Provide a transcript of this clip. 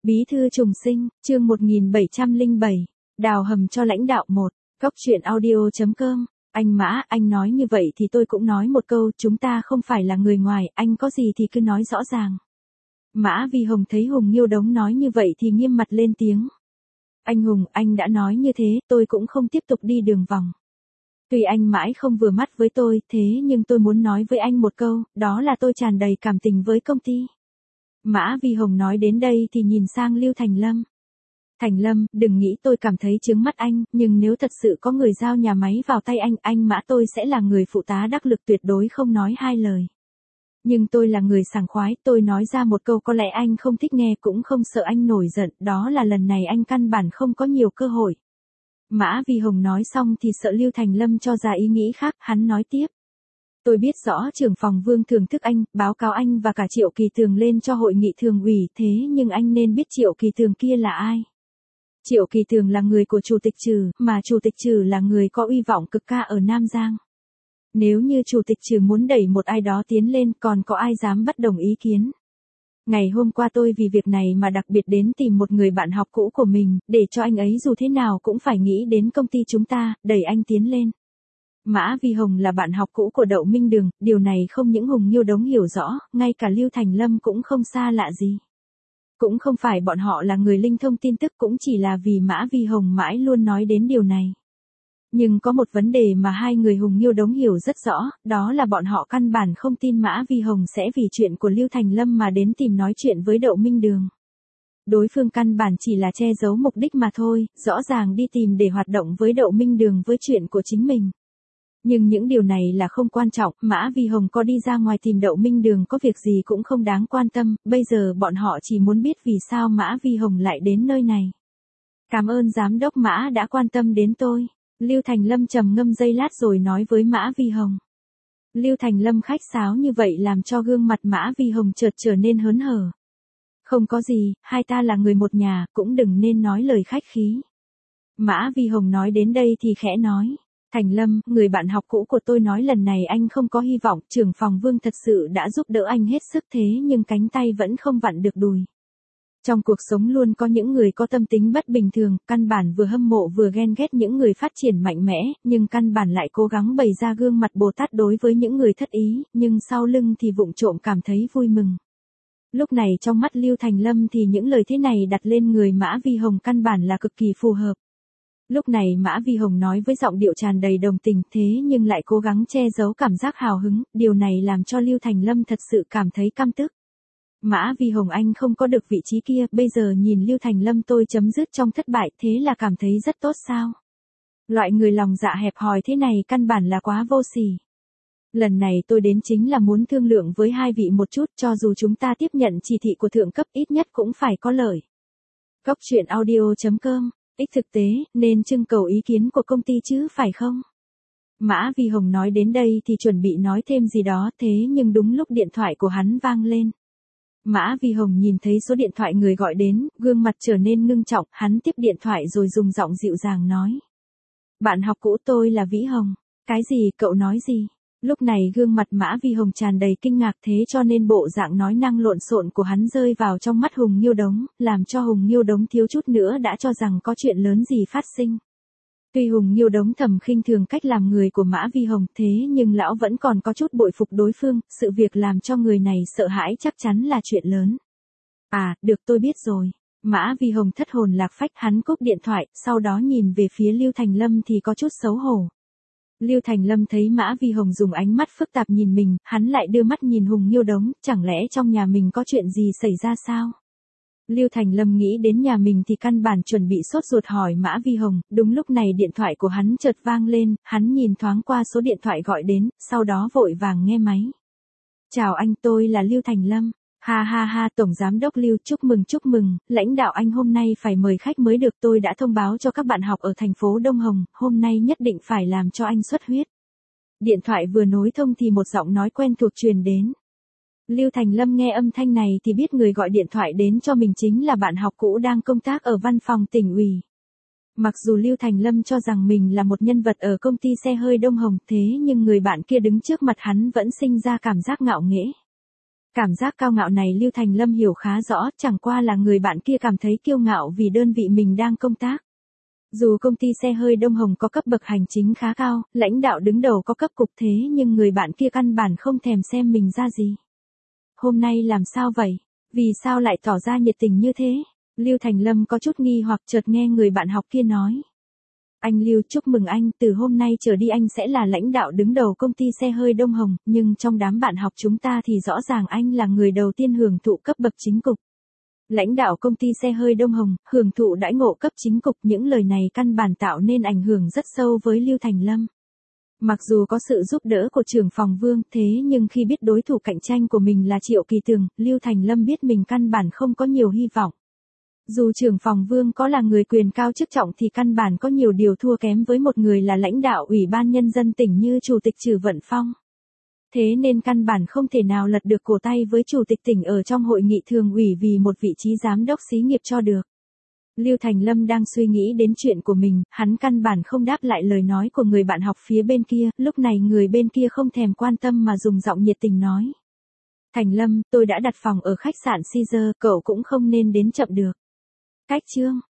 Bí thư trùng sinh, chương 1707, đào hầm cho lãnh đạo 1, Cóc truyện audio.com. Anh Mã, anh nói như vậy thì tôi cũng nói một câu, chúng ta không phải là người ngoài, anh có gì thì cứ nói rõ ràng. Mã Vi Hồng thấy Hùng Nghiêu Đống nói như vậy thì nghiêm mặt lên tiếng. Anh Hùng, anh đã nói như thế, tôi cũng không tiếp tục đi đường vòng. Tuy anh mãi không vừa mắt với tôi, thế nhưng tôi muốn nói với anh một câu, đó là tôi tràn đầy cảm tình với công ty. Mã Vi Hồng nói đến đây thì nhìn sang Lưu Thành Lâm. Thành Lâm, đừng nghĩ tôi cảm thấy chướng mắt anh, nhưng nếu thật sự có người giao nhà máy vào tay anh Mã tôi sẽ là người phụ tá đắc lực tuyệt đối không nói hai lời. Nhưng tôi là người sảng khoái, tôi nói ra một câu có lẽ anh không thích nghe cũng không sợ anh nổi giận, đó là lần này anh căn bản không có nhiều cơ hội. Mã Vi Hồng nói xong thì sợ Lưu Thành Lâm cho ra ý nghĩ khác, hắn nói tiếp. Tôi biết rõ trưởng phòng Vương thưởng thức anh, báo cáo anh và cả Triệu Kỳ Tường lên cho hội nghị thường ủy, thế nhưng anh nên biết Triệu Kỳ Tường kia là ai. Triệu Kỳ Tường là người của Chủ tịch Trừ, mà Chủ tịch Trừ là người có uy vọng cực cao ở Nam Giang. Nếu như Chủ tịch Trừ muốn đẩy một ai đó tiến lên, còn có ai dám bất đồng ý kiến. Ngày hôm qua tôi vì việc này mà đặc biệt đến tìm một người bạn học cũ của mình, để cho anh ấy dù thế nào cũng phải nghĩ đến công ty chúng ta, đẩy anh tiến lên. Mã Vi Hồng là bạn học cũ của Đậu Minh Đường, điều này không những Hùng Nghiêu Đống hiểu rõ, ngay cả Lưu Thành Lâm cũng không xa lạ gì. Cũng không phải bọn họ là người linh thông tin tức, cũng chỉ là vì Mã Vi Hồng mãi luôn nói đến điều này. Nhưng có một vấn đề mà hai người Hùng Nghiêu Đống hiểu rất rõ, đó là bọn họ căn bản không tin Mã Vi Hồng sẽ vì chuyện của Lưu Thành Lâm mà đến tìm nói chuyện với Đậu Minh Đường. Đối phương căn bản chỉ là che giấu mục đích mà thôi, rõ ràng đi tìm để hoạt động với Đậu Minh Đường với chuyện của chính mình. Nhưng những điều này là không quan trọng, Mã Vi Hồng có đi ra ngoài tìm Đậu Minh Đường có việc gì cũng không đáng quan tâm, bây giờ bọn họ chỉ muốn biết vì sao Mã Vi Hồng lại đến nơi này. Cảm ơn giám đốc Mã đã quan tâm đến tôi. Lưu Thành Lâm trầm ngâm giây lát rồi nói với Mã Vi Hồng. Lưu Thành Lâm khách sáo như vậy làm cho gương mặt Mã Vi Hồng chợt trở nên hớn hở. Không có gì, hai ta là người một nhà, cũng đừng nên nói lời khách khí. Mã Vi Hồng nói đến đây thì khẽ nói. Thành Lâm, người bạn học cũ của tôi nói lần này anh không có hy vọng, trưởng phòng Vương thật sự đã giúp đỡ anh hết sức thế nhưng cánh tay vẫn không vặn được đùi. Trong cuộc sống luôn có những người có tâm tính bất bình thường, căn bản vừa hâm mộ vừa ghen ghét những người phát triển mạnh mẽ, nhưng căn bản lại cố gắng bày ra gương mặt Bồ Tát đối với những người thất ý, nhưng sau lưng thì vụng trộm cảm thấy vui mừng. Lúc này trong mắt Lưu Thành Lâm thì những lời thế này đặt lên người Mã Vi Hồng căn bản là cực kỳ phù hợp. Lúc này Mã Vi Hồng nói với giọng điệu tràn đầy đồng tình thế nhưng lại cố gắng che giấu cảm giác hào hứng, điều này làm cho Lưu Thành Lâm thật sự cảm thấy căm tức. Mã Vi Hồng anh không có được vị trí kia, bây giờ nhìn Lưu Thành Lâm tôi chấm dứt trong thất bại thế là cảm thấy rất tốt sao. Loại người lòng dạ hẹp hòi thế này căn bản là quá vô sỉ. Lần này tôi đến chính là muốn thương lượng với hai vị một chút cho dù chúng ta tiếp nhận chỉ thị của thượng cấp ít nhất cũng phải có lợi. Cóc truyện audio.com. Thực tế, nên trưng cầu ý kiến của công ty chứ phải không? Mã Vi Hồng nói đến đây thì chuẩn bị nói thêm gì đó thế nhưng đúng lúc điện thoại của hắn vang lên. Mã Vi Hồng nhìn thấy số điện thoại người gọi đến, gương mặt trở nên ngưng trọng, hắn tiếp điện thoại rồi dùng giọng dịu dàng nói. Bạn học cũ tôi là Vĩ Hồng. Cái gì, cậu nói gì? Lúc này gương mặt Mã Vi Hồng tràn đầy kinh ngạc thế cho nên bộ dạng nói năng lộn xộn của hắn rơi vào trong mắt Hùng Nghiêu Đống, làm cho Hùng Nghiêu Đống thiếu chút nữa đã cho rằng có chuyện lớn gì phát sinh. Tuy Hùng Nghiêu Đống thầm khinh thường cách làm người của Mã Vi Hồng thế nhưng lão vẫn còn có chút bội phục đối phương, sự việc làm cho người này sợ hãi chắc chắn là chuyện lớn. À, được tôi biết rồi. Mã Vi Hồng thất hồn lạc phách hắn cúp điện thoại, sau đó nhìn về phía Lưu Thành Lâm thì có chút xấu hổ. Lưu Thành Lâm thấy Mã Vi Hồng dùng ánh mắt phức tạp nhìn mình, hắn lại đưa mắt nhìn Hùng Nghiêu Đống, chẳng lẽ trong nhà mình có chuyện gì xảy ra sao? Lưu Thành Lâm nghĩ đến nhà mình thì căn bản chuẩn bị sốt ruột hỏi Mã Vi Hồng, đúng lúc này điện thoại của hắn chợt vang lên, hắn nhìn thoáng qua số điện thoại gọi đến, sau đó vội vàng nghe máy. Chào anh, tôi là Lưu Thành Lâm. Ha ha ha, Tổng Giám đốc Lưu, chúc mừng, lãnh đạo anh hôm nay phải mời khách mới được, tôi đã thông báo cho các bạn học ở thành phố Đông Hồng, hôm nay nhất định phải làm cho anh xuất huyết. Điện thoại vừa nối thông thì một giọng nói quen thuộc truyền đến. Lưu Thành Lâm nghe âm thanh này thì biết người gọi điện thoại đến cho mình chính là bạn học cũ đang công tác ở văn phòng tỉnh ủy. Mặc dù Lưu Thành Lâm cho rằng mình là một nhân vật ở công ty xe hơi Đông Hồng thế nhưng người bạn kia đứng trước mặt hắn vẫn sinh ra cảm giác ngạo nghễ. Cảm giác cao ngạo này Lưu Thành Lâm hiểu khá rõ, chẳng qua là người bạn kia cảm thấy kiêu ngạo vì đơn vị mình đang công tác. Dù công ty xe hơi Đông Hồng có cấp bậc hành chính khá cao, lãnh đạo đứng đầu có cấp cục thế nhưng người bạn kia căn bản không thèm xem mình ra gì. Hôm nay làm sao vậy? Vì sao lại tỏ ra nhiệt tình như thế? Lưu Thành Lâm có chút nghi hoặc chợt nghe người bạn học kia nói. Anh Lưu, chúc mừng anh, từ hôm nay trở đi anh sẽ là lãnh đạo đứng đầu công ty xe hơi Đông Hồng, nhưng trong đám bạn học chúng ta thì rõ ràng anh là người đầu tiên hưởng thụ cấp bậc chính cục. Lãnh đạo công ty xe hơi Đông Hồng, hưởng thụ đãi ngộ cấp chính cục, những lời này căn bản tạo nên ảnh hưởng rất sâu với Lưu Thành Lâm. Mặc dù có sự giúp đỡ của trưởng phòng Vương, thế nhưng khi biết đối thủ cạnh tranh của mình là Triệu Kỳ Tường, Lưu Thành Lâm biết mình căn bản không có nhiều hy vọng. Dù trưởng phòng Vương có là người quyền cao chức trọng thì căn bản có nhiều điều thua kém với một người là lãnh đạo Ủy ban Nhân dân tỉnh như Chủ tịch Trử Vận Phong. Thế nên căn bản không thể nào lật được cổ tay với Chủ tịch tỉnh ở trong hội nghị thường ủy vì một vị trí giám đốc xí nghiệp cho được. Lưu Thành Lâm đang suy nghĩ đến chuyện của mình, hắn căn bản không đáp lại lời nói của người bạn học phía bên kia, lúc này người bên kia không thèm quan tâm mà dùng giọng nhiệt tình nói. Thành Lâm, tôi đã đặt phòng ở khách sạn Caesar, cậu cũng không nên đến chậm được. Cách chương.